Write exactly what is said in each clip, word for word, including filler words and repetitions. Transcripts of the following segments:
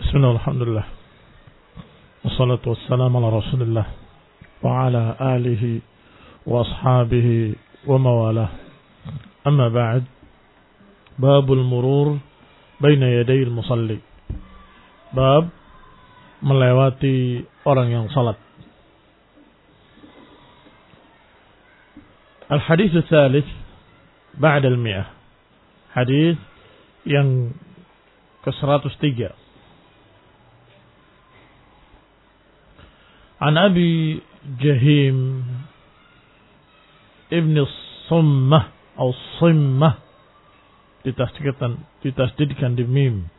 Bismillah, alhamdulillah. Wassalatu wassalamu ala rasulillah wa ala alihi wa ashabihi wa mawalah. Amma ba'd. Babul murur baina yaday al-musalli. Bab melewati orang yang salat. Al-hadits ats-tsalits ba'da al-mi'ah. Hadis yang ke seratus tiga. An Abi Jahim Ibn Summah atau Simmah, ditasdidkan ditasdidkan di mim,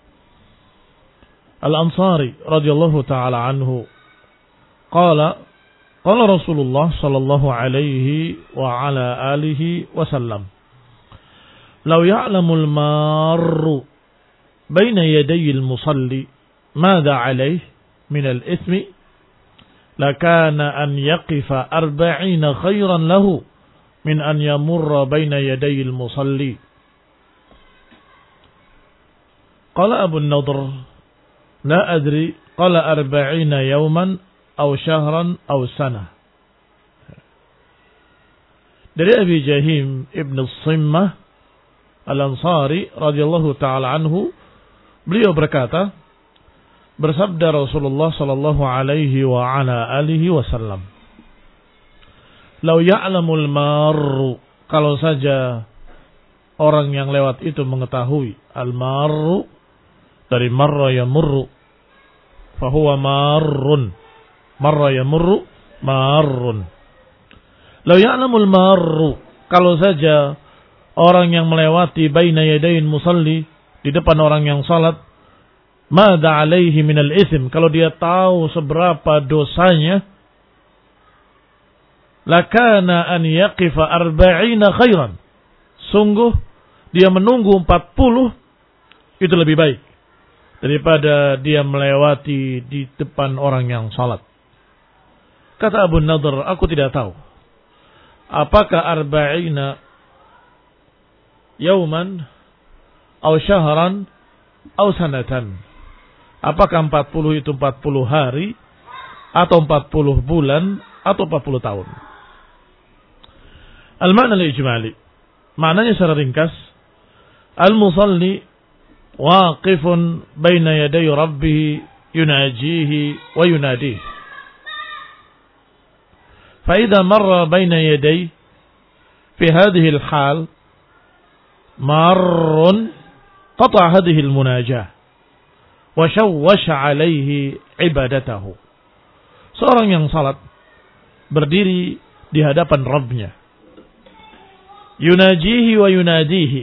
Al-Ansari radhiyallahu taala anhu qala qala Rasulullah sallallahu alaihi wa ala alihi wasallam, law ya'lamul marru baina yaday al-musalli madha alayhi min al-ithmi lakana an yaqifa arba'ina khairan lahu min an yamurra baina yaday al-musalli. Qala Abu an-Nadr la adri qala arba'ina yawman aw shahran aw sanah. Dari Abi Jahim Ibn Simmah Al-Ansari radhiyallahu ta'ala anhu, beliau berkata, bersabda Rasulullah sallallahu alaihi wa ala alihi wasallam, "Lau ya'lamul marru," kalau saja orang yang lewat itu mengetahui, al-marru dari marra yamurru, fa huwa marrun, marra yamurru marrun. Lau ya'lamul marru, kalau saja orang yang melewati baina yadayin musalli, di depan orang yang salat, mada alaihi minal ism, kalau dia tahu seberapa dosanya, lakana an yaqifa arba'ina khairan, sungguh dia menunggu empat puluh itu lebih baik daripada dia melewati di depan orang yang salat. Kata Abu Nadhr, aku tidak tahu apakah arba'ina yauman atau syahran atau sanatan, apakah empat puluh itu empat puluh hari, atau empat puluh bulan, atau empat puluh tahun. Al-ma'na al-ijmali, maknanya secara ringkas, al-musalli waqifun baina yaday rabbih yunajihi wa yunadihi. Fa idza marra baina yaday fi hadhihi al-hal marrun qata hadhihi al-munajah wa shawwasha alaihi ibadatahu. Seorang yang salat berdiri di hadapan Rabbnya, yunajihi wa yunadihi.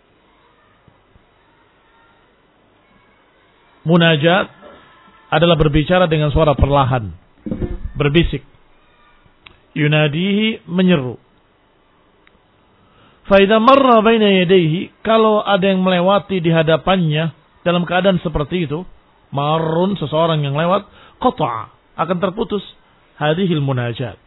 Munajat adalah berbicara dengan suara perlahan, berbisik. Yunadihi, menyeru. Fa idza marra baina yadayhi, kalau ada yang melewati di hadapannya dalam keadaan seperti itu, marrun, seseorang yang lewat, qata'a, akan terputus hadhil munajat.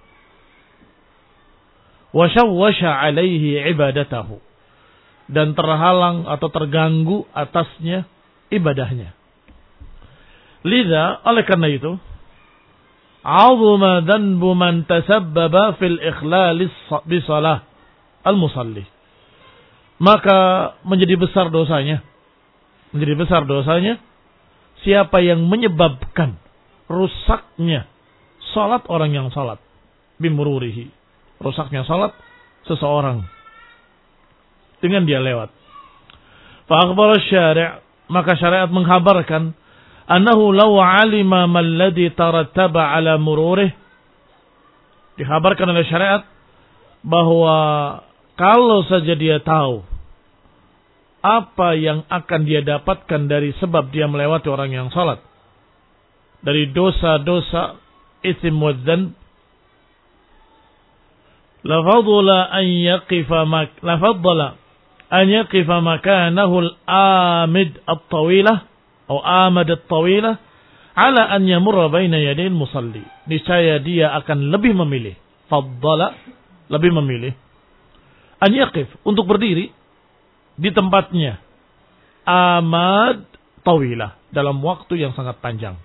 Wa shawwasha alaihi ibadatahu, dan terhalang atau terganggu atasnya ibadahnya. Lidza, oleh karena itu, azuma dhanbu man tasabbaba fil ikhlalis bi shalah al-musalli, maka menjadi besar dosanya, menjadi besar dosanya siapa yang menyebabkan rusaknya salat orang yang salat, bimururihi, rusaknya salat seseorang dengan dia lewat. Fa akhbara syari', maka syariat menghabarkan, annahu law 'alima mal ladzi tarattaba 'ala mururih, dikhabarkan oleh syariat bahwa kalau saja dia tahu apa yang akan dia dapatkan dari sebab dia melewati orang yang salat, dari dosa-dosa ithm wa dzanb, la fadla an yaqifa mak la fadla an yaqifa makanahu al-amid at-tawilah atau amad at-tawilah ala an yamurra baina yaday al-musalli. Niscaya dia akan lebih memilih, faddala, lebih memilih, an yaqif, untuk berdiri di tempatnya, amad tawilah, dalam waktu yang sangat panjang.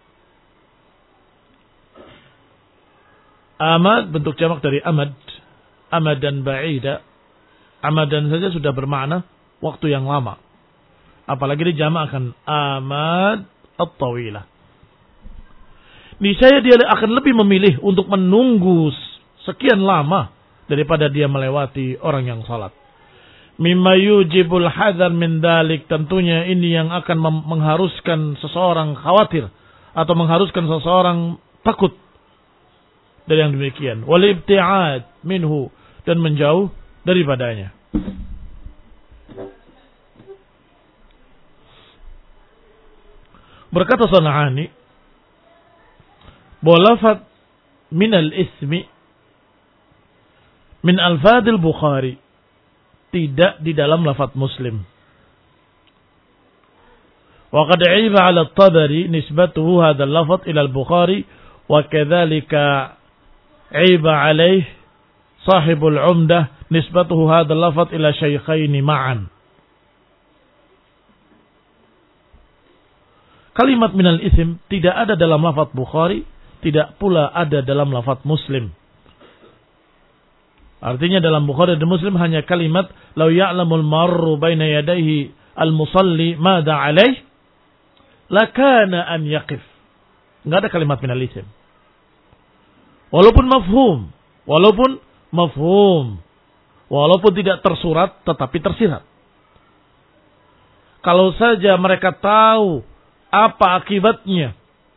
Amad bentuk jamak dari amad. Amad dan ba'ida. Amadan saja sudah bermakna waktu yang lama. Apalagi dijamakkan amad at-tawilah. Niscaya dia akan lebih memilih untuk menunggu sekian lama daripada dia melewati orang yang salat. Mimma yujibul hadar min dalik, tentunya ini yang akan mengharuskan seseorang khawatir atau mengharuskan seseorang takut dari yang demikian. Wal ibti'ad minhu, dan menjauh daripadanya. Berkata Sana'ani, bolafat minal ismi min alfadil Bukhari, tidak di dalam lafaz Muslim. Wa qad 'iba 'ala at-Tabari nisbatuhu hadha al-lafaz ila al-Bukhari wa kadzalika 'iba 'alayhi sahibul 'Umdah nisbatuhu hadha al-lafaz ila syaikhaini ma'an. Kalimat minal ism tidak ada dalam lafaz Bukhari, tidak pula ada dalam lafaz Muslim. Artinya dalam Bukhari dan Muslim hanya kalimat law ya'lamul marru baina yadayhi al-musalli madza 'alayh lakana an yaqif. Enggak ada kalimat minal ism. Walaupun mafhum, walaupun mafhum, walaupun tidak tersurat tetapi tersirat. Kalau saja mereka tahu apa akibatnya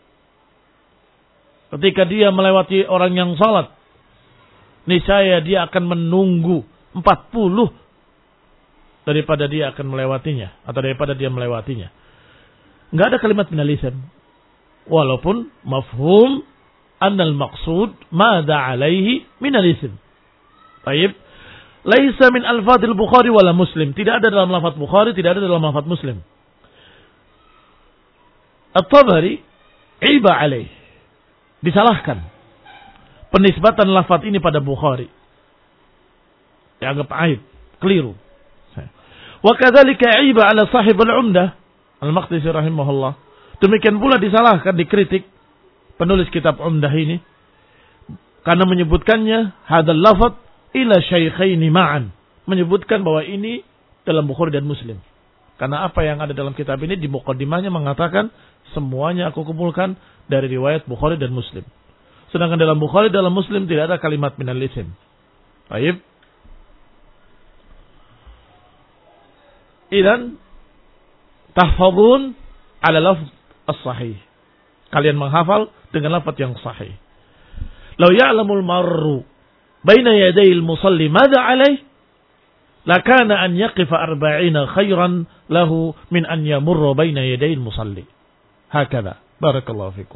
ketika dia melewati orang yang salat, niscaya dia akan menunggu empat puluh daripada dia akan melewatinya atau daripada dia melewatinya. Enggak ada kalimat minal ism. Walaupun mafhum annal maqsud madza alaihi minal ism. Baik. Laisa min alfadil Bukhari wala Muslim. Tidak ada dalam lafaz Bukhari, tidak ada dalam lafaz Muslim. At-Tabari iba alaih. Disalahkan penisbatan lafaz ini pada Bukhari. Dianggap aib, keliru. Wa kadzalika aiba ala sahib al-Umdah Al-Maqdisi rahimahullah. Demikian pula disalahkan, dikritik penulis kitab Umdah ini karena menyebutkannya hadzal lafaz ila syaikhaini ma'an, menyebutkan bahwa ini dalam Bukhari dan Muslim. Karena apa yang ada dalam kitab ini di muqaddimahnya mengatakan semuanya aku kumpulkan dari riwayat Bukhari dan Muslim. Sedangkan dalam Bukhari, dalam Muslim tidak ada kalimat minal ism. Baik. Idan tahfazun ala lafz as-sahih. Kalian menghafal dengan lafaz yang sahih. Law ya'lamul marru baina yadayil musalli madza alayh lakana an yaqifa arba'ina khairan lahu min an yamurra baina yadayil musalli. Hakadha. Barakallahu fikum.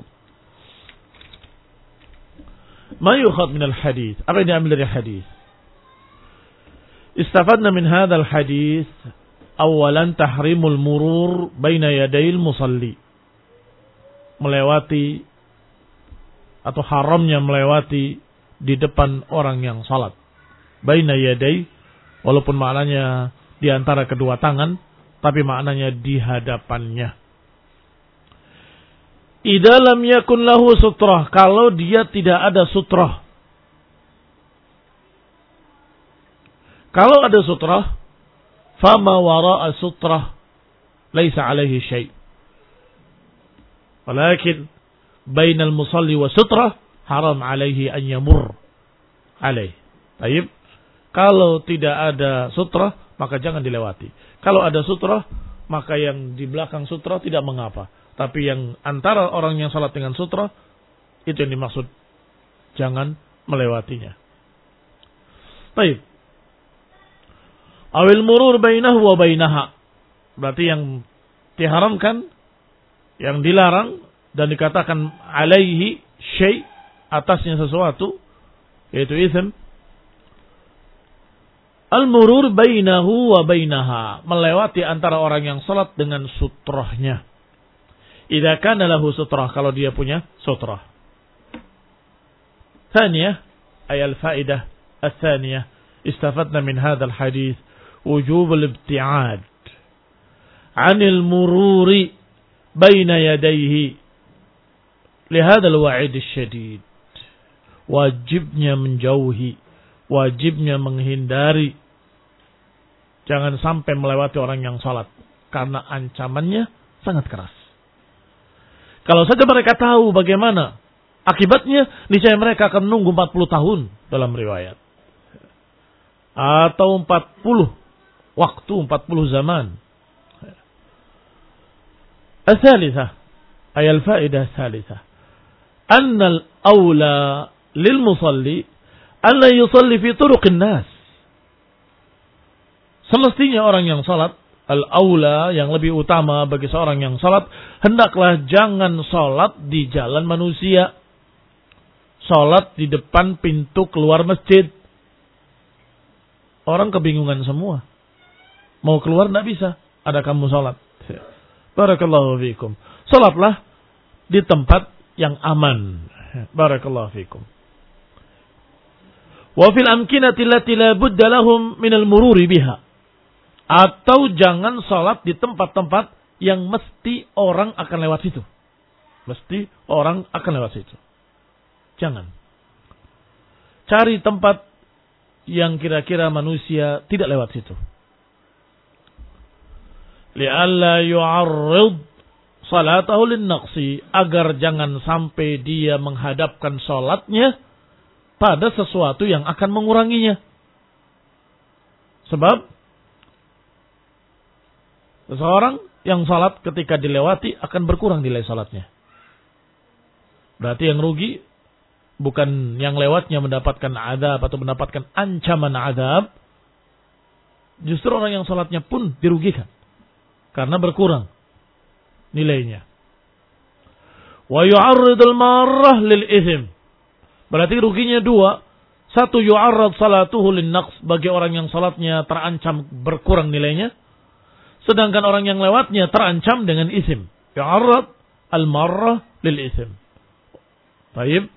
Ma yukhad min al-hadith. Apa yang diambil dari hadis? Istafadna min hadzal hadis awalan tahrimul murur baina yadayil musalli. Melewati atau haramnya melewati di depan orang yang salat. Baina yaday, walaupun maknanya di antara kedua tangan, tapi maknanya di hadapannya. Idza lam yakun lahu sutrah, kalau dia tidak ada sutrah. Kalau ada sutrah, fama wara'a sutrah laisa alaihi syai'. Walakin bainal musalli wa sutrah haram alaihi an yamur alaih. Baik. Kalau tidak ada sutrah, maka jangan dilewati. Kalau ada sutrah, maka yang di belakang sutrah tidak mengapa. Tapi yang antara orang yang salat dengan sutrah, itu yang dimaksud. Jangan melewatinya. Baik. Awil murur bainahu wa bainaha. Berarti yang diharamkan, yang dilarang, dan dikatakan alaihi syai', atasnya sesuatu, yaitu ism. Al-murur bainahu wa bainaha, melewati antara orang yang salat dengan sutrahnya. Idza kana lahu sutrah, kalau dia punya sutrah. Tsaniyah, ay al-faidah ats-tsaniyah, istafadna min hadzal hadits wujub al-ibti'ad 'anil mururi baina yadayhi lihadzal wa'id asyadid. Wajibnya menjauhi, wajibnya menghindari, jangan sampai melewati orang yang salat karena ancamannya sangat keras. Kalau saja mereka tahu bagaimana akibatnya, niscaya mereka akan menunggu empat puluh tahun dalam riwayat. Atau empat puluh waktu, empat puluh zaman. Al-thalithah, ay al-fa'idah al-thalithah. Anna al-awla lil musalli alla yusalli fi turuqin nas. Semestinya orang yang salat, al-awla yang lebih utama bagi seorang yang salat, hendaklah jangan salat di jalan manusia. Salat di depan pintu keluar masjid. Orang kebingungan semua. Mau keluar tidak bisa. Ada kamu salat. Barakallahu fiikum. Salatlah di tempat yang aman. Barakallahu fiikum. Wa fil amkinati allati la budda lahum min al-mururi biha. Atau jangan salat di tempat-tempat yang mesti orang akan lewat situ. Mesti orang akan lewat situ. Jangan. Cari tempat yang kira-kira manusia tidak lewat situ. Li'alla yu'arrid salatahu lin-naqsi, agar jangan sampai dia menghadapkan salatnya pada sesuatu yang akan menguranginya. Sebab seseorang yang salat ketika dilewati akan berkurang nilai salatnya. Berarti yang rugi bukan yang lewatnya mendapatkan azab atau mendapatkan ancaman azab, justru orang yang salatnya pun dirugikan karena berkurang nilainya. Wa yu'arridul marrah lil itsm. Berarti ruginya dua. Satu, yu'arrad salatuhu lin naqs, bagi orang yang salatnya terancam berkurang nilainya. Sedangkan orang yang lewatnya terancam dengan isim. Yu'arrad al-marrah lil itsm. Baik.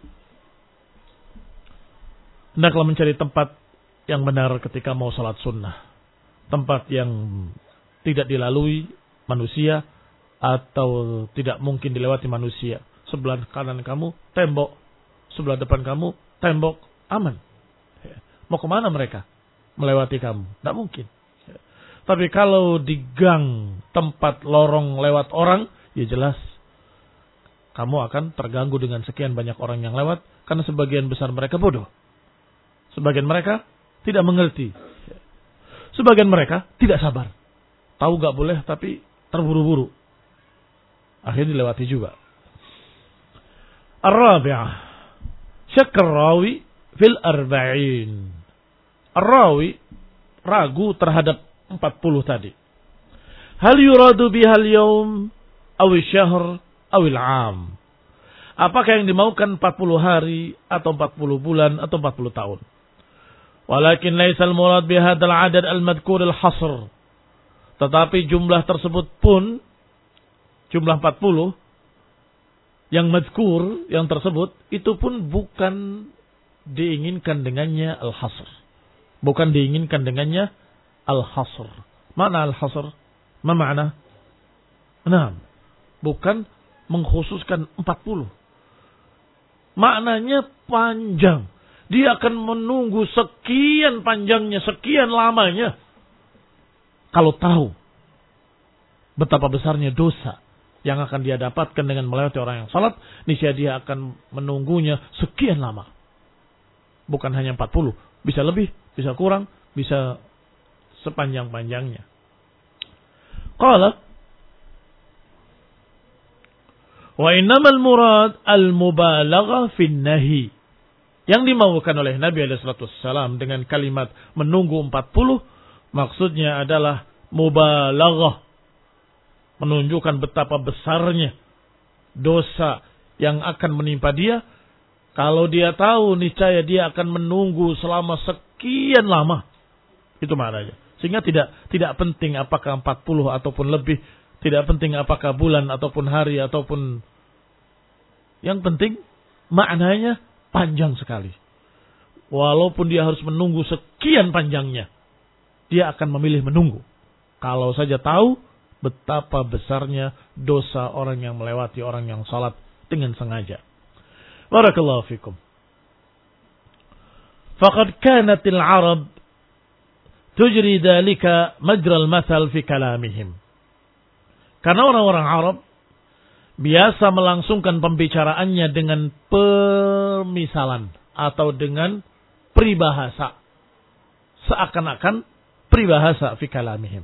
Hendaklah mencari tempat yang benar ketika mau salat sunnah. Tempat yang tidak dilalui manusia atau tidak mungkin dilewati manusia. Sebelah kanan kamu tembok, sebelah depan kamu tembok, aman. Mau kemana mereka melewati kamu? Tidak mungkin. Tapi kalau di gang, tempat lorong lewat orang, ya jelas kamu akan terganggu dengan sekian banyak orang yang lewat, karena sebagian besar mereka bodoh. Sebagian mereka tidak mengerti. Sebagian mereka tidak sabar. Tahu gak boleh tapi terburu-buru. Akhirnya dilewati juga. Ar-rabi'ah. Syakr rawi fil arba'in. Ar-rawi ragu terhadap empat puluh tadi. Hal yuradu bihal yawm awil syahr awil am. Apakah yang dimaukan empat puluh hari atau empat puluh bulan atau empat puluh tahun? Walakin laisal murad bihadzal adad al-madhkur al-hasr. Tetapi jumlah tersebut pun, jumlah empat puluh, yang madhkur, yang tersebut, itu pun bukan diinginkan dengannya al-hasr. Bukan diinginkan dengannya al-hasr. Mana al-hasr? Ma makna? Nah, bukan mengkhususkan empat puluh. Maknanya panjang. Dia akan menunggu sekian panjangnya, sekian lamanya. Kalau tahu betapa besarnya dosa yang akan dia dapatkan dengan melewati orang yang salat, niscaya dia akan menunggunya sekian lama. Bukan hanya empat puluh, bisa lebih, bisa kurang, bisa sepanjang-panjangnya. Qala wa innamal murad al-mubalaghah fin nahi. Yang dimaukan oleh Nabi alaihi salatu wassalam dengan kalimat menunggu empat puluh, maksudnya adalah mubalaghah, menunjukkan betapa besarnya dosa yang akan menimpa dia. Kalau dia tahu niscaya dia akan menunggu selama sekian lama. Itu maknanya. Sehingga tidak tidak penting apakah empat puluh ataupun lebih, tidak penting apakah bulan ataupun hari ataupun, yang penting maknanya panjang sekali. Walaupun dia harus menunggu sekian panjangnya, dia akan memilih menunggu. Kalau saja tahu betapa besarnya dosa orang yang melewati orang yang salat dengan sengaja. Barakallahu fikum. Faqad kanatil Arab tujri dhalika majral mathal fi kalamihim. Karena orang-orang Arab biasa melangsungkan pembicaraannya dengan permisalan atau dengan peribahasa. Seakan-akan peribahasa fi kalamihim.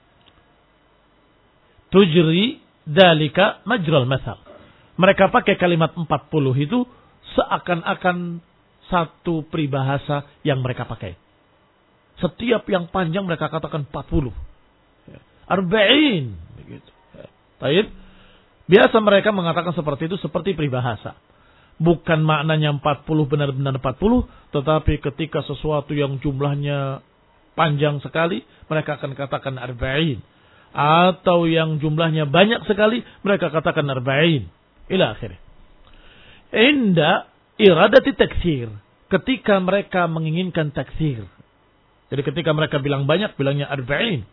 Tujri dalika majral mathal. Mereka pakai kalimat empat puluh itu seakan-akan satu peribahasa yang mereka pakai. Setiap yang panjang mereka katakan empat puluh. Arba'in. Begitu. Baik. Biasa mereka mengatakan seperti itu seperti peribahasa. Bukan maknanya empat puluh benar-benar empat puluh. Tetapi ketika sesuatu yang jumlahnya panjang sekali, mereka akan katakan arba'in. Atau yang jumlahnya banyak sekali, mereka katakan arba'in. Ila akhirnya. Inda iradati taksir. Ketika mereka menginginkan taksir. Jadi ketika mereka bilang banyak, bilangnya arba'in.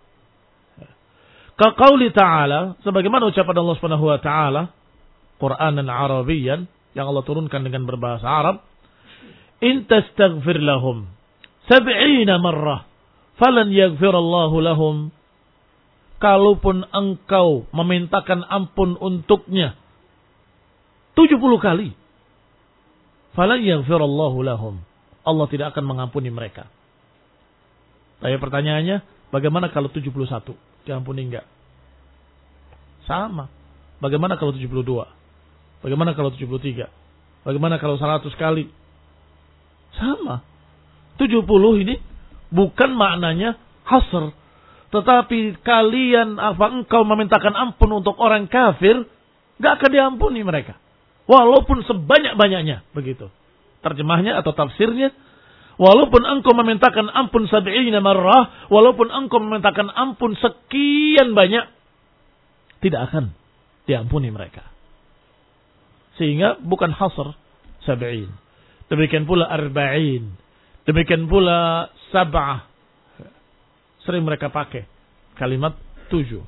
Kaqauli ta'ala, sebagaimana ucapan Allah Subhanahu wa taala, Qur'anan Arabiyyan, yang Allah turunkan dengan berbahasa Arab, in tastaghfir lahum sab'ina marrah falan yaghfirallahu lahum. Kalaupun engkau memintakan ampun untuknya tujuh puluh kali, falan yaghfirallahu lahum, Allah tidak akan mengampuni mereka. Tapi pertanyaannya, bagaimana kalau tujuh puluh satu? Diampuni enggak? Sama. Bagaimana kalau tujuh puluh dua? Bagaimana kalau tujuh puluh tiga? Bagaimana kalau seratus kali? Sama. tujuh puluh ini bukan maknanya hasr. Tetapi kalian, apa engkau memintakan ampun untuk orang kafir, enggak akan diampuni mereka. Walaupun sebanyak-banyaknya. Begitu. Terjemahnya atau tafsirnya, walaupun engkau memintakan ampun sab'ina marrah, walaupun engkau memintakan ampun sekian banyak, tidak akan diampuni mereka. Sehingga bukan hasr sab'in. Demikian pula arba'in. Demikian pula sab'ah. Sering mereka pakai kalimat tujuh.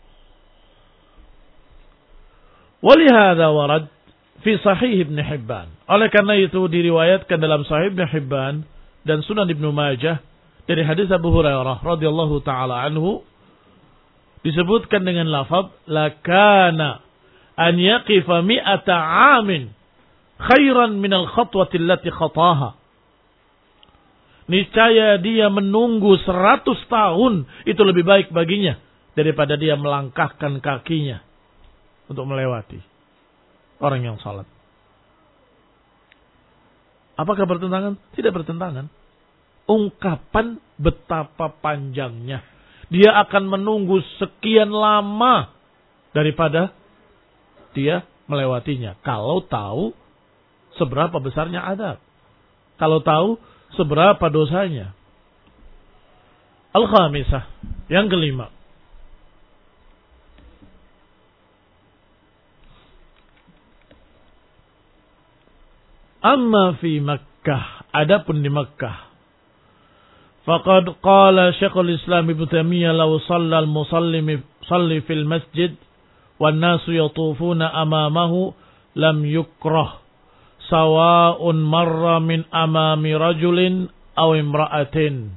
Walihada warad fi Sahih Ibn Hibban. Oleh karena itu diriwayatkan dalam Sahih Ibn Hibban dan Sunan Ibnu Majah dari hadis Abu Hurairah radhiyallahu taala anhu, disebutkan dengan lafaz lakana an yaqifa mi'ata 'amin khairan min al-khatwati allati khataha. Niscaya dia menunggu seratus tahun itu lebih baik baginya daripada dia melangkahkan kakinya untuk melewati orang yang salat. Apakah bertentangan? Tidak bertentangan. Ungkapan betapa panjangnya. Dia akan menunggu sekian lama daripada dia melewatinya. Kalau tahu seberapa besarnya adab. Kalau tahu seberapa dosanya. Al-khamisah. Yang kelima. Amma fi Makkah. Adapun di Makkah. Faqad qala Syekhul Islam Ibnu Taimiyah law shallal musalli salli fil masjid wan nasu yatufuna amamahu lam yukrah sawa'un marra min amami rajulin aw imra'atin.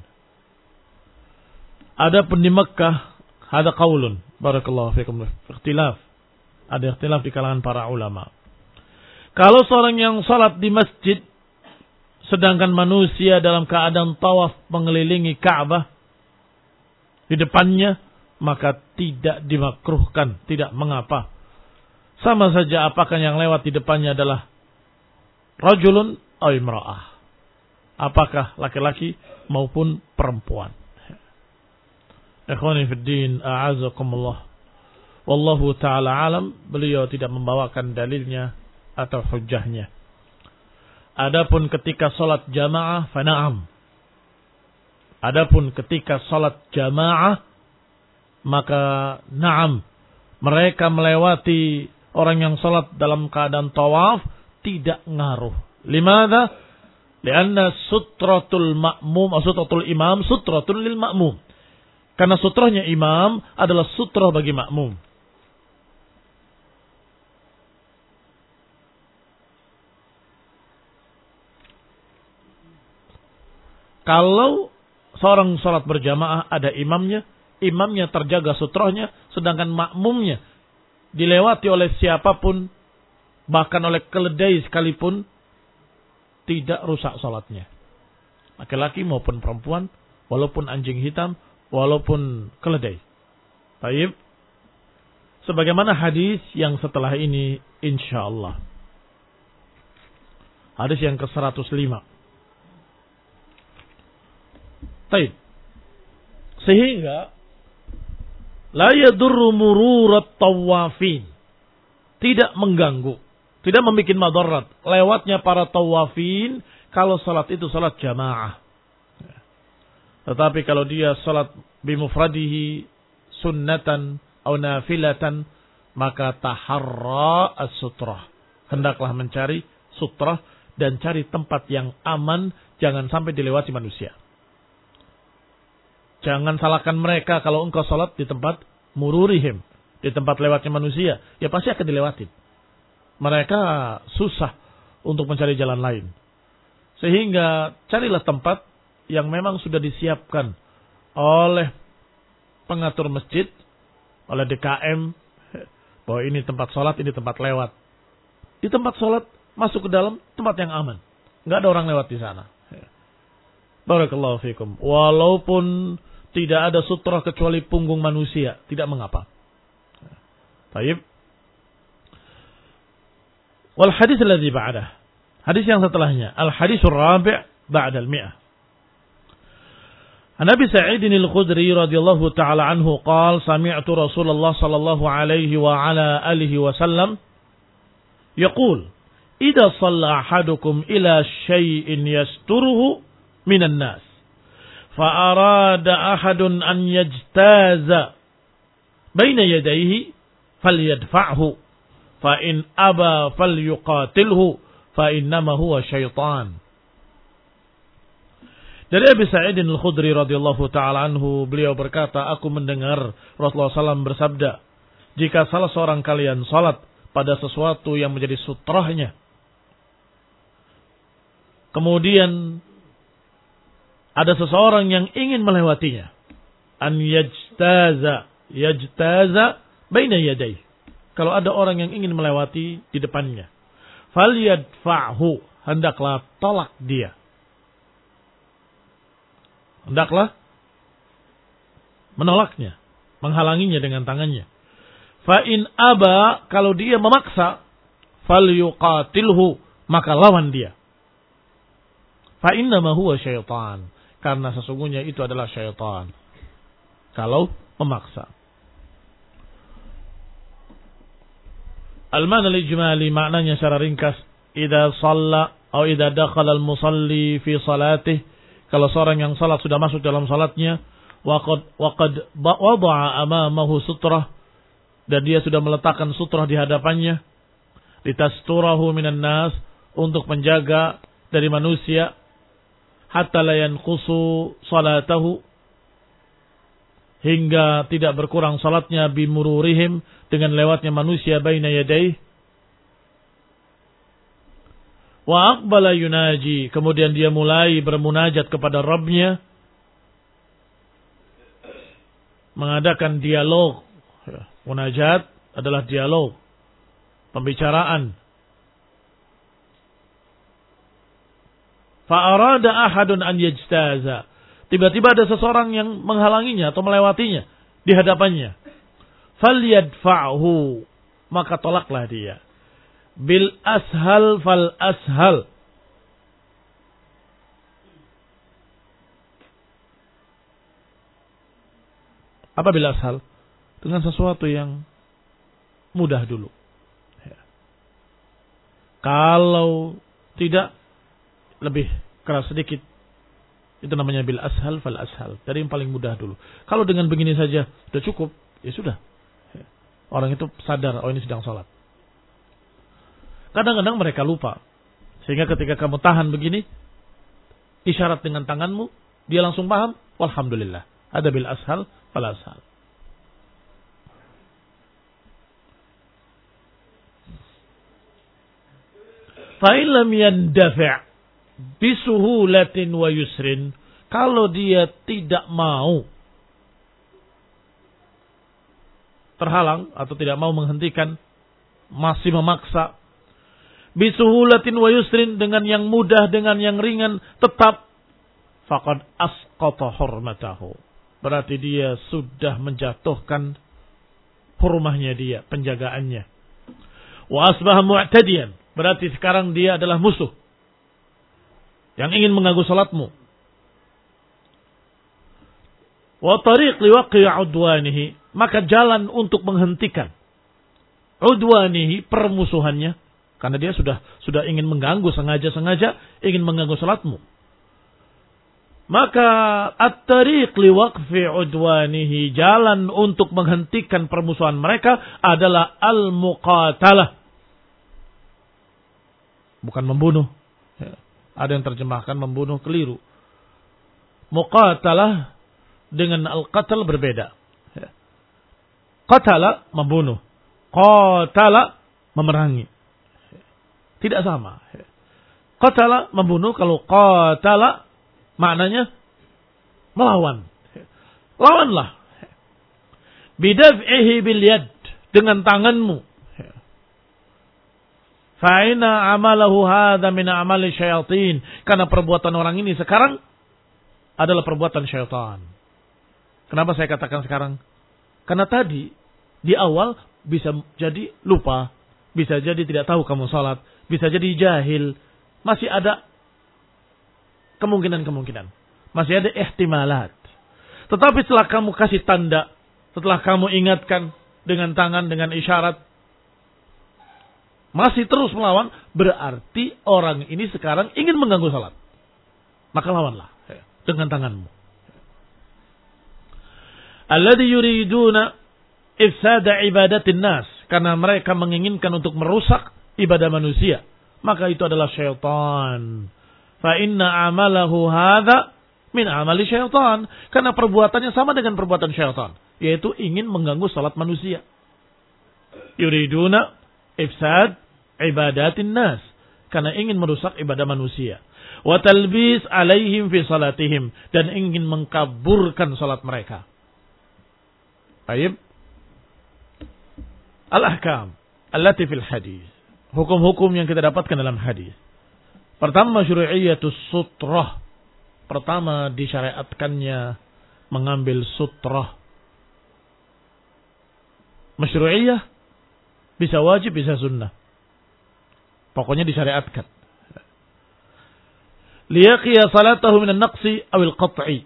Adapun di Makkah ada qaulun, barakallahu fikum, ikhtilaf. Ada ikhtilaf di kalangan para ulama. Kalau seorang yang salat di masjid sedangkan manusia dalam keadaan tawaf mengelilingi Ka'bah di depannya, maka tidak dimakruhkan, tidak mengapa. Sama saja apakah yang lewat di depannya adalah rajulun atau imra'ah. Apakah laki-laki maupun perempuan. Ikhwani fiddin, a'azakumullah. Wallahu ta'ala alam, beliau tidak membawakan dalilnya atau hujjahnya. Adapun ketika salat jamaah, fana'am. Adapun ketika salat jamaah, maka na'am. Mereka melewati orang yang salat dalam keadaan tawaf, tidak ngaruh. Limadha? Lianna sutratul ma'mum, sutratul imam, sutratul lil ma'mum. Karena sutrahnya imam adalah sutrah bagi makmum. Kalau seorang sholat berjamaah ada imamnya, imamnya terjaga sutrahnya, sedangkan makmumnya dilewati oleh siapapun, bahkan oleh keledai sekalipun, tidak rusak sholatnya. Laki-laki maupun perempuan, walaupun anjing hitam, walaupun keledai. Baik. Sebagaimana hadis yang setelah ini, insyaallah. Hadis yang ke seratus lima. Baik. Sehingga la yadurru mururat tawafin. Tidak mengganggu, tidak membuat madarat lewatnya para tawafin kalau salat itu salat jamaah. Tetapi kalau dia salat bimufradihi sunnatan atau nafilatan, maka taharra as-sutrah. Hendaklah mencari sutrah dan cari tempat yang aman, jangan sampai dilewati manusia. Jangan salahkan mereka kalau engkau salat di tempat mururihim, di tempat lewatnya manusia, ya pasti akan dilewatin. Mereka susah untuk mencari jalan lain. Sehingga carilah tempat yang memang sudah disiapkan oleh pengatur masjid, oleh D K M, bahwa ini tempat salat, ini tempat lewat. Di tempat salat masuk ke dalam tempat yang aman, nggak ada orang lewat di sana. Barakallahu fikum. Walaupun tidak ada sutrah kecuali punggung manusia, tidak mengapa. Baik. Wal hadis alladhi ba'dah. Hadis yang setelahnya, al hadisur rabi' ba'da al mi'ah. An Abi Sa'id al-Khudri radhiyallahu ta'ala anhu qala sami'tu Rasulullah sallallahu alaihi wa ala alihi wa sallam yaqul idza shalla ahadukum ila shay'in yasturuhu minan nas فأراد أحد أن يجتاز بين يديه فليدفعه فإن أبى فليقاتله فإنما هو شيطان. Dari Abi Sa'id al-Khudri radhiyallahu ta'ala anhu, beliau berkata, aku mendengar Rasulullah sallallahu alaihi wasallam bersabda, jika salah seorang kalian salat pada sesuatu yang menjadi sutrahnya, kemudian ada seseorang yang ingin melewatinya, an yajtaza yajtaza baina yadayhi, kalau ada orang yang ingin melewati di depannya, falyadfa'hu, hendaklah tolak dia, hendaklah menolaknya, menghalanginya dengan tangannya. Fa in aba, kalau dia memaksa, falyuqatilhu, maka lawan dia. Fa innama huwa syaitan, karena sesungguhnya itu adalah syaitan kalau memaksa. Al-ma'na al-ijmali, maknanya secara ringkas, idza shalla atau idza dakhala al-musalli fi salatih, kalau seorang yang salat sudah masuk dalam salatnya, waqad waqad wada'a amamahu sutrah, dan dia sudah meletakkan sutrah di hadapannya, litasturahu minan nas, untuk menjaga dari manusia, hatta la yanqusu salatahu, hingga tidak berkurang salatnya, bimururihim, dengan lewatnya manusia, baina yadayhi. Wa aqbala yunaji, kemudian dia mulai bermunajat kepada Rabbnya, mengadakan dialog. Munajat adalah dialog, pembicaraan. Fa'arada ahadun an yajtaza, tiba-tiba ada seseorang yang menghalanginya atau melewatinya di hadapannya. Falyadfa'hu, maka tolaklah dia. Bil ashal fal ashal, apa bil ashal? Dengan sesuatu yang mudah dulu. Ya. Kalau tidak, lebih keras sedikit, itu namanya bil ashal fal ashal, dari yang paling mudah dulu. Kalau dengan begini saja sudah cukup, ya sudah. Orang itu sadar, oh ini sedang sholat. Kadang-kadang mereka lupa, sehingga ketika kamu tahan begini, isyarat dengan tanganmu, dia langsung paham. Walhamdulillah, ada bil ashal Fala sal. Fa in lam yandafi' bisuhulatin wa yusrin, kalau dia tidak mau terhalang atau tidak mau menghentikan, masih memaksa, bisuhulatin wa yusrin, dengan yang mudah, dengan yang ringan, tetap, faqad asqata hurmatahu, berarti dia sudah menjatuhkan hurmahnya dia, penjagaannya. Wa asbaha mu'tadiyan, berarti sekarang dia adalah musuh yang ingin mengganggu salatmu. Wa tariq liwaqi' udwanihi, maka jalan untuk menghentikan udwanihi, permusuhannya, karena dia sudah sudah ingin mengganggu, sengaja-sengaja ingin mengganggu salatmu. Maka at-tariq liwaqfi udwanihi, jalan untuk menghentikan permusuhan mereka adalah al-muqatalah, bukan membunuh. Ada yang terjemahkan membunuh, keliru. Muqatalah dengan al-qatal berbeda. Qatala membunuh, qatala memerangi. Tidak sama. Qatala membunuh, kalau qatala maknanya melawan. Lawanlah. Bidaf'ihi bil yad, dengan tanganmu. Fa'ina amalahu hadha min amali syayatin, karena perbuatan orang ini sekarang adalah perbuatan syaitan. Kenapa saya katakan sekarang? Karena tadi di awal bisa jadi lupa, bisa jadi tidak tahu kamu salat, bisa jadi jahil, masih ada kemungkinan-kemungkinan, masih ada ihtimalat. Tetapi setelah kamu kasih tanda, setelah kamu ingatkan dengan tangan, dengan isyarat, masih terus melawan, berarti orang ini sekarang ingin mengganggu salat. Maka lawanlah dengan tanganmu. Alladhi yuriduna ifsada ibadatin nas, karena mereka menginginkan untuk merusak ibadah manusia. Maka itu adalah syaitan. Fa inna amalahu hadha min amali syaitan, karena perbuatannya sama dengan perbuatan syaitan, yaitu ingin mengganggu salat manusia. Yuriduna ifsad ibadatin nas, karena ingin merusak ibadah manusia. Wa talbis alaihim fi salatihim, dan ingin mengkaburkan salat mereka. Baik. Al-ahkam allati fil hadis, hukum-hukum yang kita dapatkan dalam hadis. Pertama, syuru'iyatus sutrah, pertama disyariatkannya mengambil sutrah. Masyru'iyah bisa wajib, bisa sunnah. Pokoknya disyariatkan. Liyaqiya salatahu minan naqsi awil qat'i.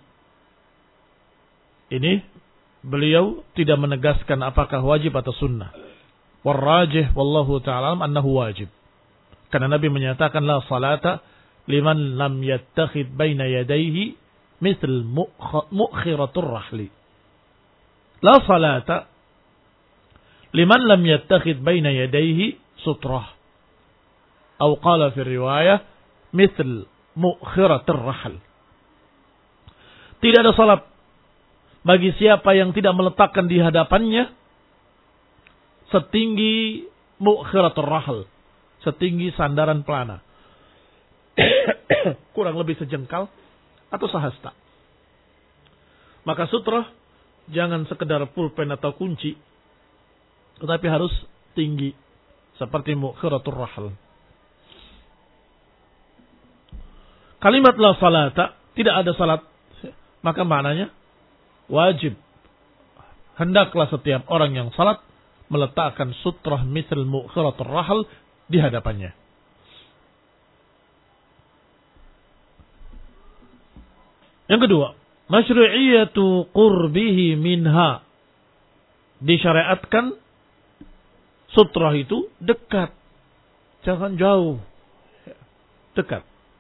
Ini beliau tidak menegaskan apakah wajib atau sunnah. Warrajih wallahu ta'ala annahu wajib. Karena Nabi menyatakan la salata liman lam yattakhid baina yadayhi misl mu'khiratur rahli. La salata liman lam yattakhid baina yadayhi sutrah. Atau qala fi riwayah misl mu'khiratur rahl. Tidak ada salat bagi siapa yang tidak meletakkan di hadapannya setinggi mu'khiratur rahl, setinggi sandaran pelana. Kurang lebih sejengkal atau sehasta. Maka sutrah jangan sekedar pulpen atau kunci, tetapi harus tinggi seperti mu'khiratur rahl. Kalimat la salata, tidak ada salat, maka maknanya wajib. Hendaklah setiap orang yang salat meletakkan sutrah misal mu'khiratur rahl di hadapannya. Yang kedua, masyru'iyatu qurbihi minha, disyariatkan sutrah itu dekat, jangan jauh, dekat.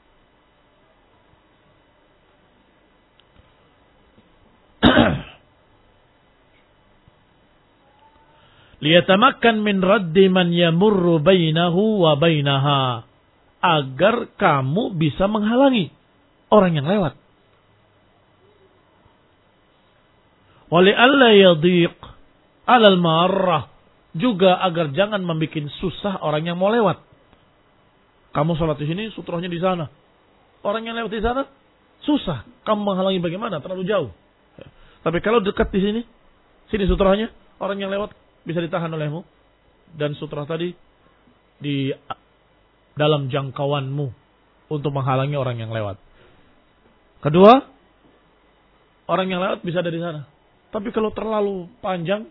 Liyatamakkan min raddi man yamurru bainahu wa bainaha, agar kamu bisa menghalangi orang yang lewat. Wa li'alla yadhiq 'alal marrah, juga agar jangan membuat susah orang yang mau lewat. Kamu sholat di sini, sutrohnya di sana. Orang yang lewat di sana susah. Kamu menghalangi bagaimana? Terlalu jauh. Tapi kalau dekat di sini, sini sutrohnya, orang yang lewat bisa ditahan olehmu. Dan sutroh tadi di dalam jangkauanmu untuk menghalangi orang yang lewat. Kedua, orang yang lewat bisa ada di sana. Tapi kalau terlalu panjang,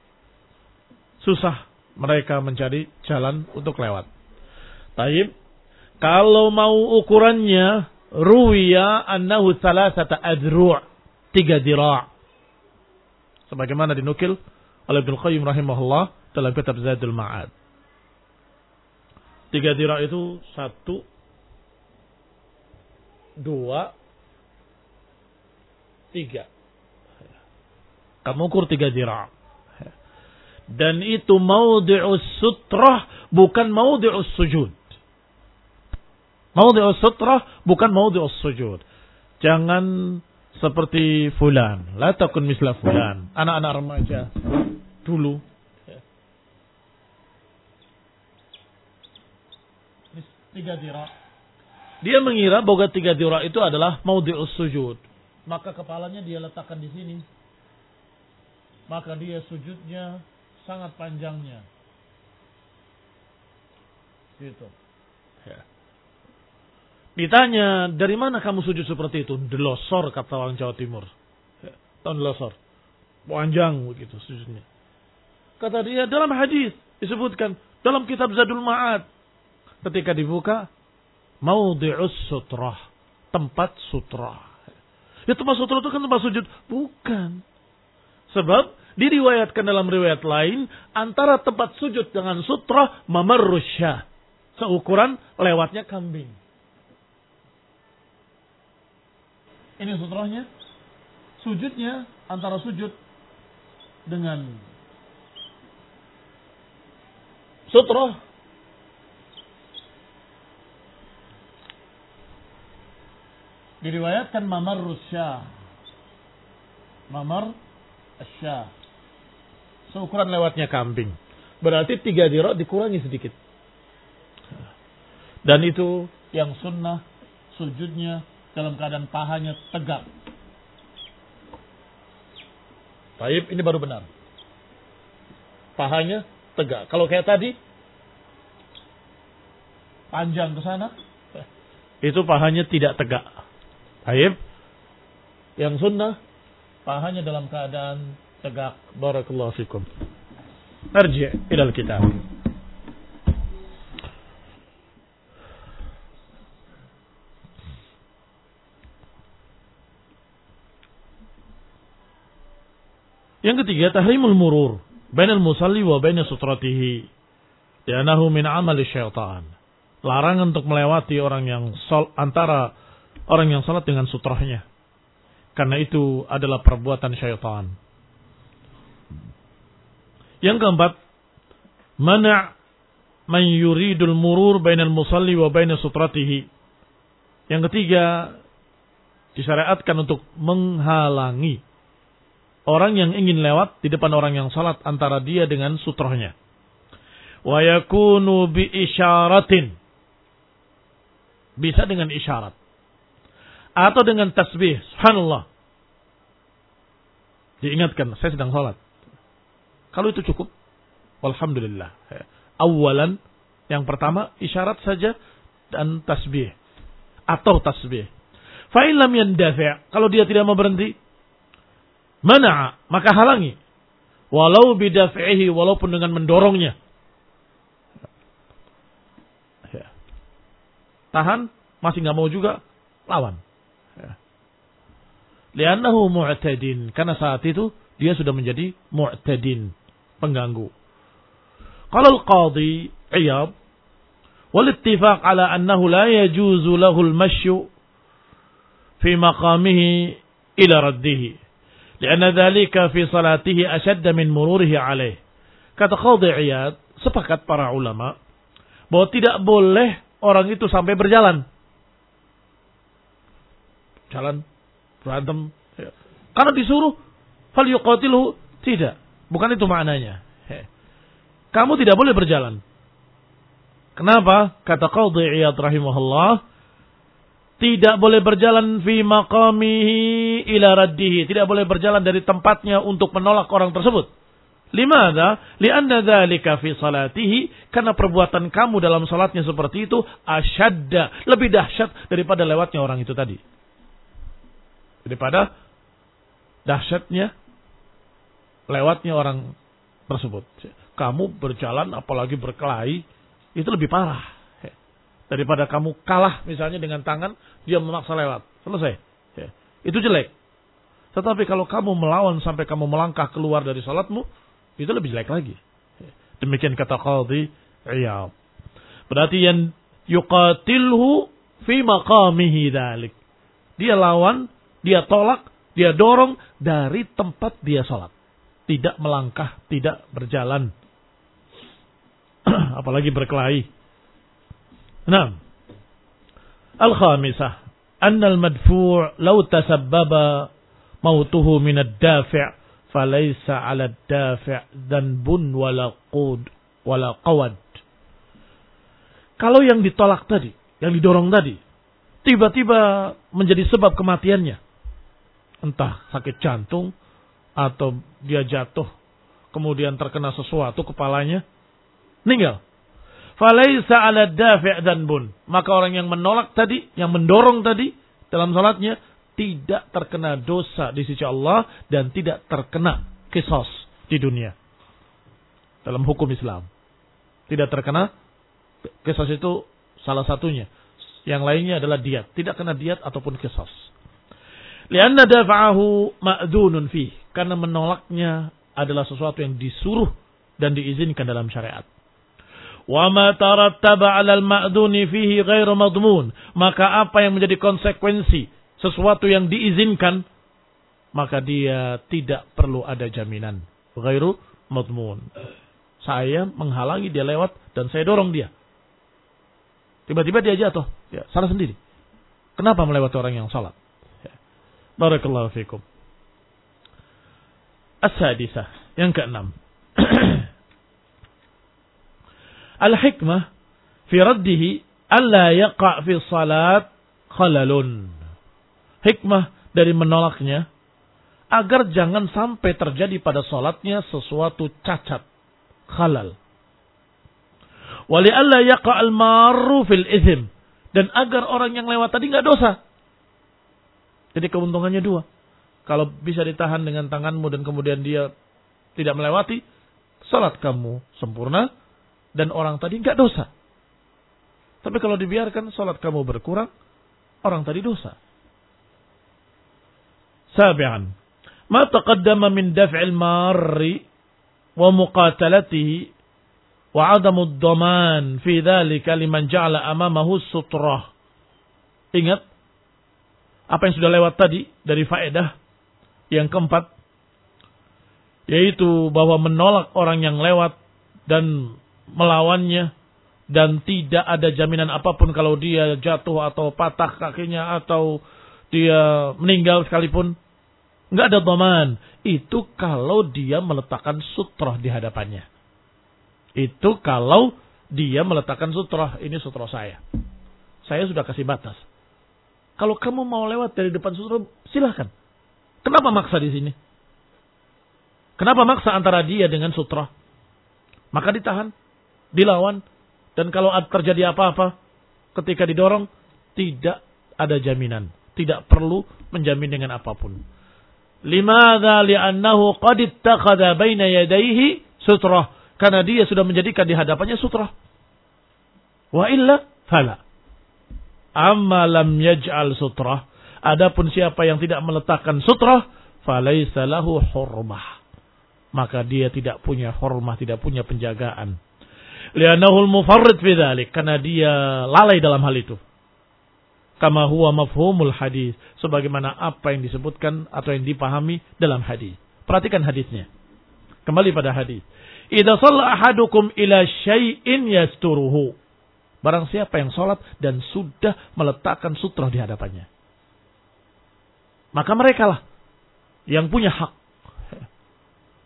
susah mereka mencari jalan untuk lewat. Taib, kalau mau ukurannya, ruwiya annahu thalathata adru', tiga dira'. Sebagaimana dinukil oleh Ibnu Qayyim rahimahullah dalam kitab Zadul Ma'ad. Tiga dira' itu satu, dua, tiga. Kamu ukur tiga dira'. Dan itu maudhi'us sutrah, bukan maudhi'us sujud. Maudhi'us sutrah bukan maudhi'us sujud. Jangan seperti fulan, la takun misla fulan. Anak-anak remaja dulu tiga dira'. Dia mengira bahwa tiga dira' itu adalah maudhi'us sujud. Maka kepalanya dia letakkan di sini. Maka dia sujudnya sangat panjangnya. Gitu. Ya. Ditanya, dari mana kamu sujud seperti itu? Delosor, kata orang Jawa Timur. Ya. Tahun delosor. Panjang begitu sujudnya. Kata dia, dalam hadis disebutkan, dalam kitab Zadul Ma'ad. Ketika dibuka, maudhi'us sutrah. Tempat sutrah. Ya tempat sutrah itu kan tempat sujud. Bukan. Sebab diriwayatkan dalam riwayat lain, antara tempat sujud dengan sutrah mamarrus syah. Seukuran lewatnya kambing. Ini sutrahnya. Sujudnya antara sujud dengan sutrah diriwayatkan mamarrus syah. Mamar asyah. Seukuran lewatnya kambing. Berarti tiga dira' dikurangi sedikit. Dan itu yang sunnah sujudnya dalam keadaan pahanya tegak. Baik, ini baru benar. Pahanya tegak. Kalau kayak tadi panjang ke sana, itu pahanya tidak tegak. Baik. Yang sunnah pahanya dalam keadaan tegak. Barakallahu fikum. Arji' ilal kitab. Yang ketiga, tahrimul murur bainal musalli wa baina sutratihi. Li'annahu min amali syaitan. Larangan untuk melewati orang yang sol, antara orang yang salat dengan sutrahnya. Karena itu adalah perbuatan syaitan. Yang keempat, mana' man yuridul murur bainal musalli wa baina sutratihi. Yang ketiga, disyariatkan untuk menghalangi orang yang ingin lewat di depan orang yang salat antara dia dengan sutrahnya. Wa yakunu bi isyaratin. Bisa dengan isyarat. Atau dengan tasbih. Subhanallah. Diingatkan, saya sedang salat. Kalau itu cukup, walhamdulillah. Awalan, yang pertama, isyarat saja dan tasbih. Atau tasbih. Fa'ilam yandafi'. Kalau dia tidak mau berhenti, mana'a, maka halangi. Walau bidaf'ihi, walaupun dengan mendorongnya. Ya. Tahan, masih nggak mau juga, lawan. Ya. Li'annahu mu'tadin. Karena saat itu, dia sudah menjadi mu'tadin. Pengganggu. Qala al-qadhi Iyad, wal ittifaq ala annahu la yajuzu lahu al-mashyu fi maqamihi ila raddihi. Karena dzalika fi salatihi ashadda min mururihi alaih. Kata Qadhi Iyad, sepakat para ulama bahwa tidak boleh orang itu sampai berjalan. Jalan, berantem. Karena disuruh Fal yuqatilhu, tidak. Bukan itu maknanya. Kamu tidak boleh berjalan. Kenapa? Kata Qadhi Iyad rahimahullah, tidak boleh berjalan fi maqamihi ila raddihi. Tidak boleh berjalan dari tempatnya untuk menolak orang tersebut. Limadha? Lianna dzalika fi salatihi, karena perbuatan kamu dalam salatnya seperti itu asyadda, lebih dahsyat daripada lewatnya orang itu tadi. Daripada dahsyatnya lewatnya orang tersebut. Kamu berjalan apalagi berkelahi, itu lebih parah. Daripada kamu kalah misalnya dengan tangan, dia memaksa lewat. Selesai. Itu jelek. Tetapi kalau kamu melawan sampai kamu melangkah keluar dari salatmu, itu lebih jelek lagi. Demikian kata Qadhi Iyad. Berarti yang yuqatilhu fi maqamihi dzalik. Dia lawan, dia tolak, dia dorong dari tempat dia salat. Tidak melangkah, tidak berjalan. Apalagi berkelahi. Nah, al-khamisah, anna al-madfu' law tasabbaba mautuhu min ad-dafi' falaysa 'ala ad-dafi' dhanbun wala qud wala qawad. Kalau yang ditolak tadi, yang didorong tadi, tiba-tiba menjadi sebab kematiannya, entah sakit jantung atau dia jatuh kemudian terkena sesuatu kepalanya, meninggal. Falaisa 'ala dafi' dhanbun. Maka orang yang menolak tadi, yang mendorong tadi dalam salatnya tidak terkena dosa di sisi Allah dan tidak terkena qisas di dunia. Dalam hukum Islam tidak terkena qisas, itu salah satunya. Yang lainnya adalah diat, tidak kena diat ataupun qisas. Lianna dafa'ahu ma'dzunun fih, karena menolaknya adalah sesuatu yang disuruh dan diizinkan dalam syariat. Wa ma tarattaba 'alal ma'dzuni fihi ghairu madmun, maka apa yang menjadi konsekuensi sesuatu yang diizinkan, maka dia tidak perlu ada jaminan. Ghairu madmun. Saya menghalangi dia lewat dan saya dorong dia. Tiba-tiba dia jatuh, ya, salah sendiri. Kenapa melewati orang yang salat? Ya. Barakallahu fikum. As-sadisah, yang keenam. Al-hikmah fi raddihi alla yaqa' fi salat khalalun. Hikmah dari menolaknya agar jangan sampai terjadi pada salatnya sesuatu cacat, khalal. Wa li alla yaqa' al-marru fil itsm, dan agar orang yang lewat tadi enggak dosa. Jadi keuntungannya dua. Kalau bisa ditahan dengan tanganmu dan kemudian dia tidak melewati, salat kamu sempurna dan orang tadi enggak dosa. Tapi kalau dibiarkan, salat kamu berkurang, orang tadi dosa. Sabi'an, ma taqaddama min daf'il marri wa muqatalatihi wa 'adamu ad-dhaman fi dhalika liman ja'ala amamahu sutrah. Ingat apa yang sudah lewat tadi dari faedah yang keempat, yaitu bahwa menolak orang yang lewat dan melawannya, dan tidak ada jaminan apapun kalau dia jatuh atau patah kakinya atau dia meninggal sekalipun, nggak ada dhaman. Itu kalau dia meletakkan sutrah di hadapannya. Itu kalau dia meletakkan sutrah, ini sutrah saya. Saya sudah kasih batas. Kalau kamu mau lewat dari depan sutrah, silahkan. Kenapa maksa di sini? Kenapa maksa antara dia dengan sutrah? Maka ditahan, dilawan, dan kalau terjadi apa-apa ketika didorong, tidak ada jaminan, tidak perlu menjamin dengan apapun. Limadza li'annahu qad ittakhadha baina yadayhi sutrah, karena dia sudah menjadikan di hadapannya sutrah. Wa illa fala. Amma lam yaj'al sutrah, adapun siapa yang tidak meletakkan sutrah, falaysa lahu hurmah, maka dia tidak punya hormah, tidak punya penjagaan. Li'annahu al-mufarrid fi dzalik, karena dia lalai dalam hal itu. Kama huwa mafhumul hadis, sebagaimana apa yang disebutkan atau yang dipahami dalam hadis. Perhatikan hadisnya. Kembali pada hadis. Idza shalla ahadukum ila syai'in yasturuhu. Barang siapa yang salat dan sudah meletakkan sutrah di hadapannya, maka merekalah yang punya hak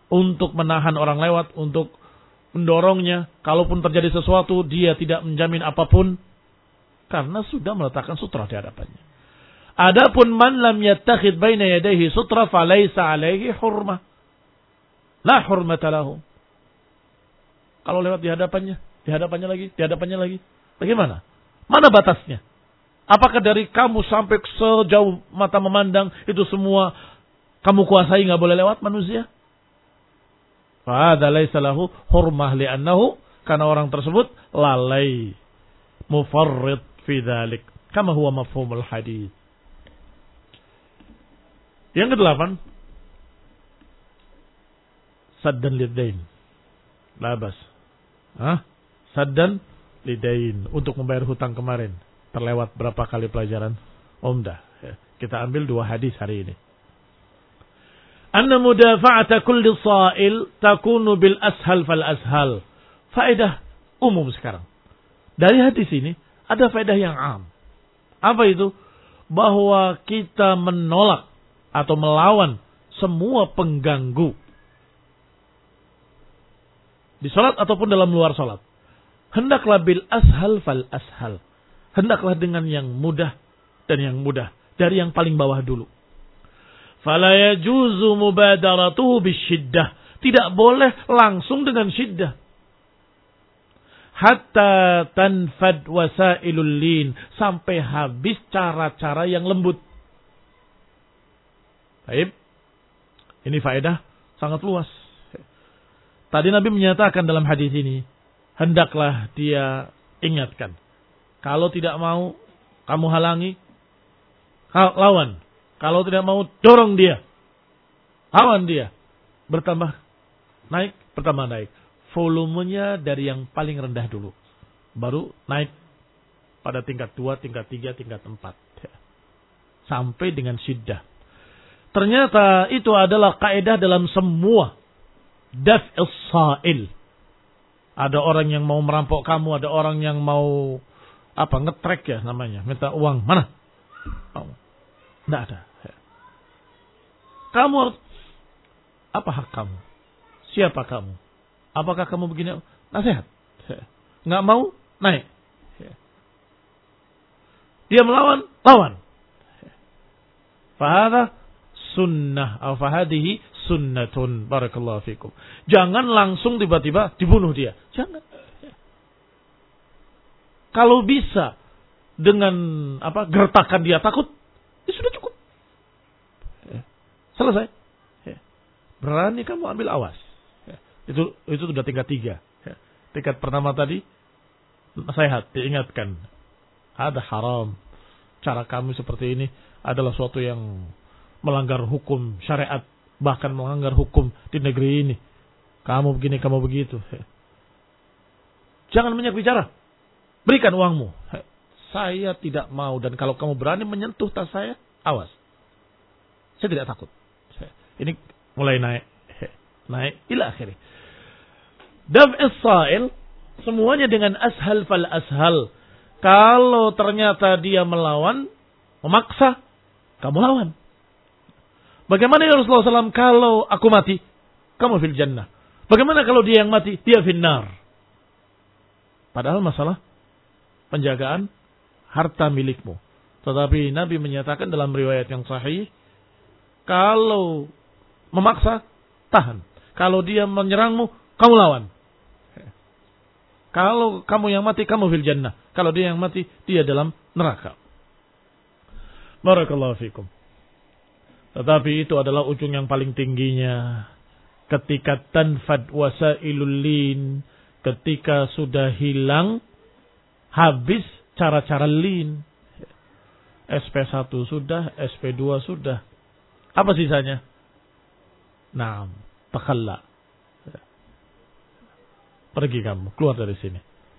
untuk menahan orang lewat, untuk mendorongnya. Kalaupun terjadi sesuatu, dia tidak menjamin apapun karena sudah meletakkan sutra di hadapannya. Adapun man lam yattakhid baina yadayhi sutra falaysa alaihi hurmah. La hurmata lahu. Kalau lewat di hadapannya, di hadapannya lagi, di hadapannya lagi. Bagaimana? Mana batasnya? Apakah dari kamu sampai sejauh mata memandang itu semua kamu kuasai, nggak boleh lewat manusia? Fahadha laysa lahu hurmah li'annahu, karena orang tersebut lalai mufarrid fi dzalik kama huwa mafhumul hadis. Yang kedelapan, saddan lidain. Labas. Hah? Saddan lidain, untuk membayar hutang kemarin. Terlewat berapa kali pelajaran umdah. Kita ambil dua hadis hari ini. Anna mudafa'ata kulli sa'il takunu bil ashal fal ashal. Faedah umum sekarang. Dari hadis ini ada faedah yang am. Apa itu? Bahwa kita menolak atau melawan semua pengganggu di salat ataupun dalam luar salat. Hendaklah bil ashal fal ashal. Hendaklah dengan yang mudah dan yang mudah, dari yang paling bawah dulu. Fala yajuzu mubadaratuhu bisyiddah. Tidak boleh langsung dengan syiddah. Hatta tanfad wasailul lin. Sampai habis cara-cara yang lembut. Baik. Ini faedah sangat luas. Tadi Nabi menyatakan dalam hadis ini, hendaklah dia ingatkan. Kalau tidak mau, kamu halangi, lawan. Kalau tidak mau, dorong dia. Lawan dia. Bertambah naik, bertambah naik. Volumenya dari yang paling rendah dulu. Baru naik pada tingkat dua, tingkat tiga, tingkat empat. Sampai dengan syiddah. Ternyata itu adalah kaidah dalam semua daf'is sa'il. Ada orang yang mau merampok kamu, ada orang yang mau apa ngetrek ya namanya, minta uang. Mana? Oh, tidak ada. Kamu, apa hak kamu? Siapa kamu? Apakah kamu begini? Nasihat. Nggak mau, naik. Dia melawan, lawan. Fahadha sunnah atau fahadihi sunnatun. Barakallahu fikum. Jangan langsung tiba-tiba dibunuh dia. Jangan. Kalau bisa dengan apa gertakan dia takut, ya sudah cukup. Selesai. Berani kamu ambil awas. Itu itu sudah tingkat tiga. Tingkat pertama tadi nasihat, diingatkan. Ada haram. Cara kamu seperti ini adalah suatu yang melanggar hukum syariat, bahkan melanggar hukum di negeri ini. Kamu begini, kamu begitu. Jangan banyak bicara. Berikan uangmu. Saya tidak mau, dan kalau kamu berani menyentuh tas saya, awas. Saya tidak takut. Ini mulai naik. Naik ila akhirnya. Daf'is sa'il, semuanya dengan ashal fal ashal. Kalau ternyata dia melawan, memaksa, kamu lawan. Bagaimana ya Rasulullah shallallahu alaihi wasallam, kalau aku mati, kamu fil jannah. Bagaimana kalau dia yang mati, dia finnar. Padahal masalah penjagaan harta milikmu. Tetapi Nabi menyatakan dalam riwayat yang sahih, kalau memaksa, tahan. Kalau dia menyerangmu, kamu lawan. Kalau kamu yang mati, kamu fil jannah. Kalau dia yang mati, dia dalam neraka. Barakallahu fikum. Tetapi itu adalah ujung yang paling tingginya. Ketika tanfad wasailul lin, ketika sudah hilang, habis cara-cara lin. S P satu sudah, S P dua sudah. Apa sisanya? Naam, takhalla. Pergi kamu, keluar dari sini.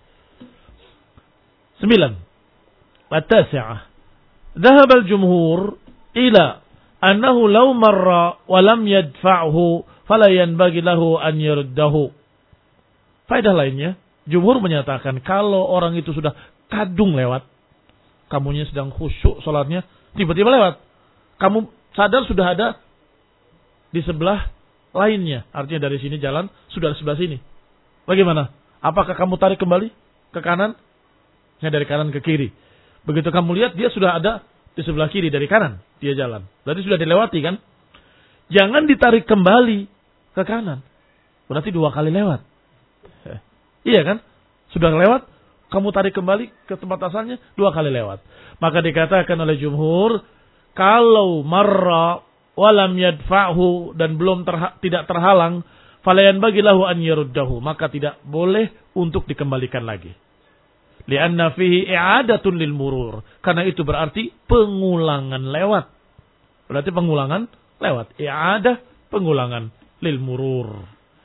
Sembilan. At-tasi'ah. Dhahab al-jumhur ila annahu law marra wa lam yadfa'hu fala yanbaghi lahu an yurdahu. Faedah lainnya, jumhur menyatakan kalau orang itu sudah kadung lewat, kamunya sedang khusyuk salatnya, tiba-tiba lewat. Kamu sadar sudah ada di sebelah lainnya. Artinya dari sini jalan sudah sebelah sini. Bagaimana? Apakah kamu tarik kembali ke kanan? Ya, dari kanan ke kiri. Begitu kamu lihat dia sudah ada di sebelah kiri dari kanan. Dia jalan. Berarti sudah dilewati kan? Jangan ditarik kembali ke kanan. Berarti dua kali lewat. Iya kan? Sudah lewat, kamu tarik kembali ke tempat asalnya, dua kali lewat. Maka dikatakan oleh jumhur, kalau marra walam yadfa'hu dan belum terha- tidak terhalang, falayan bagilahu an yaruddahu, maka tidak boleh untuk dikembalikan lagi. Lianna fihi i'adatun lil murur, karena itu berarti pengulangan lewat. Berarti pengulangan lewat. I'adah, pengulangan lil murur.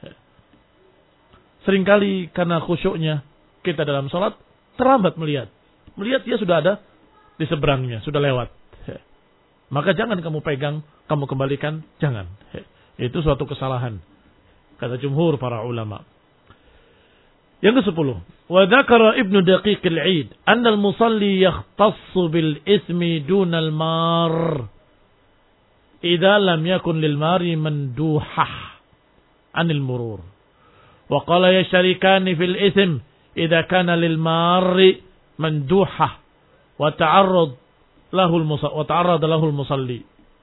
Seringkali karena khusyuknya kita dalam sholat terlambat melihat. Melihat dia sudah ada di seberangnya, sudah lewat. Maka jangan kamu pegang, kamu kembalikan, jangan. Itu suatu kesalahan. Kata jumhur para ulama. Yang kesepuluh. Wa dzakara Ibnu Daqiq al-Eid anna al-musalli yakhtassu bil ismi dunal mar idza lam yakun lil mari manduhah anil murur. Wa qala yasharikani fil ism idza kana lil mari manduhah wa ta'arrad lahu al-musalli wa ta'arrad lahu al-musalli.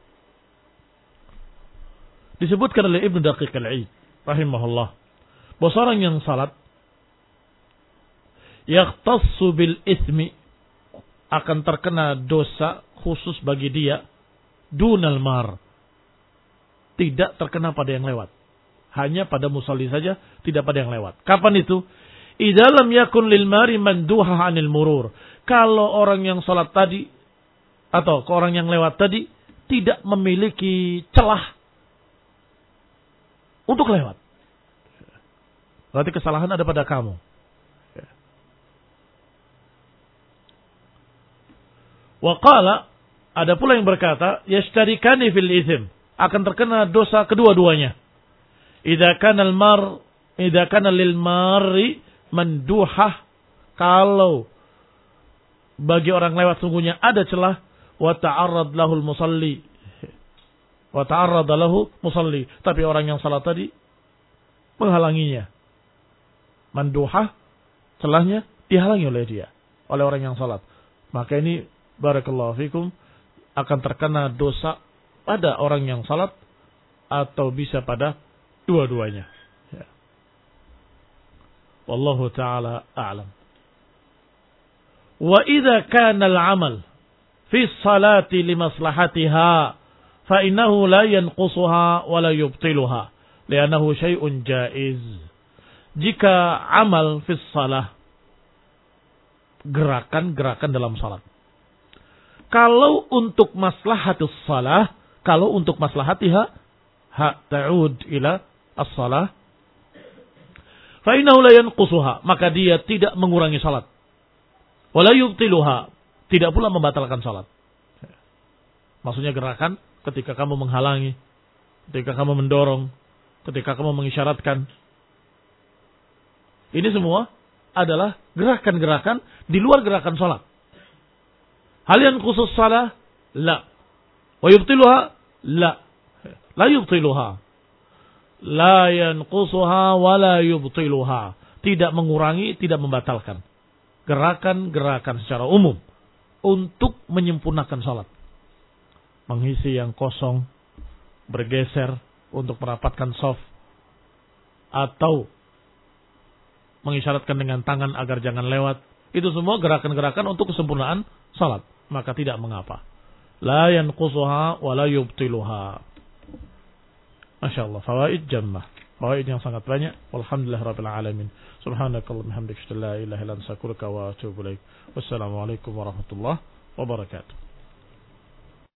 Disebutkan oleh Ibnu Daqiq al-Eid rahimahullah bahwa seorang yang salat yakhtassu bil ismi akan terkena dosa khusus bagi dia dunal mar, tidak terkena pada yang lewat, hanya pada musalli saja, tidak pada yang lewat. Kapan itu? Idza lam yakun lil mari manduha anil murur, kalau orang yang salat tadi atau orang yang lewat tadi tidak memiliki celah untuk lewat, berarti kesalahan ada pada kamu. Wa qala, ada pula yang berkata, yashtarikani fil itsm, akan terkena dosa kedua-duanya. Idza kana al mar, idza kana lil mari manduhah, kalau bagi orang lewat sungguhnya ada celah, wa ta'arrad lahul musalli, wa ta'arrad lahu musalli, tapi orang yang salat tadi menghalanginya. Manduhah, celahnya dihalangi oleh dia, oleh orang yang salat. Maka ini barakallahu fikum akan terkena dosa pada orang yang salat atau bisa pada dua-duanya. Ya. Wallahu ta'ala a'lam. Wa idza kana al-amal fi salati li maslahatiha fa innahu la yanqusuha wa la yubtiluha li'annahu syai'un jaiz. Jika amal fi shalah, gerakan-gerakan dalam salat, kalau untuk maslahatus salah, kalau untuk maslahatiha, ha ta'ud ila as-salah, fa innahu la yanqusuha, maka dia tidak mengurangi salat. Wa la yubtiluha, tidak pula membatalkan salat. Maksudnya gerakan ketika kamu menghalangi, ketika kamu mendorong, ketika kamu mengisyaratkan. Ini semua adalah gerakan-gerakan di luar gerakan salat. Hal yang khusus salah? La. Wa yubtiluha? La. La yubtiluha. La yanqusuha wa la yubtiluha. Tidak mengurangi, tidak membatalkan. Gerakan-gerakan secara umum untuk menyempurnakan salat. Mengisi yang kosong, bergeser untuk merapatkan shaf, atau mengisyaratkan dengan tangan agar jangan lewat. Itu semua gerakan-gerakan untuk kesempurnaan salat. Maka tidak mengapa. La yanqusuha wa la yubtiluha. Masya Allah. Fawaid jammah. Fawaid yang sangat banyak. Walhamdulillah rabbil alamin. Subhanakallahumma hamdika, la ilaha illa anta, astaghfiruka wa atubu ilaik. Wassalamualaikum warahmatullahi wabarakatuh.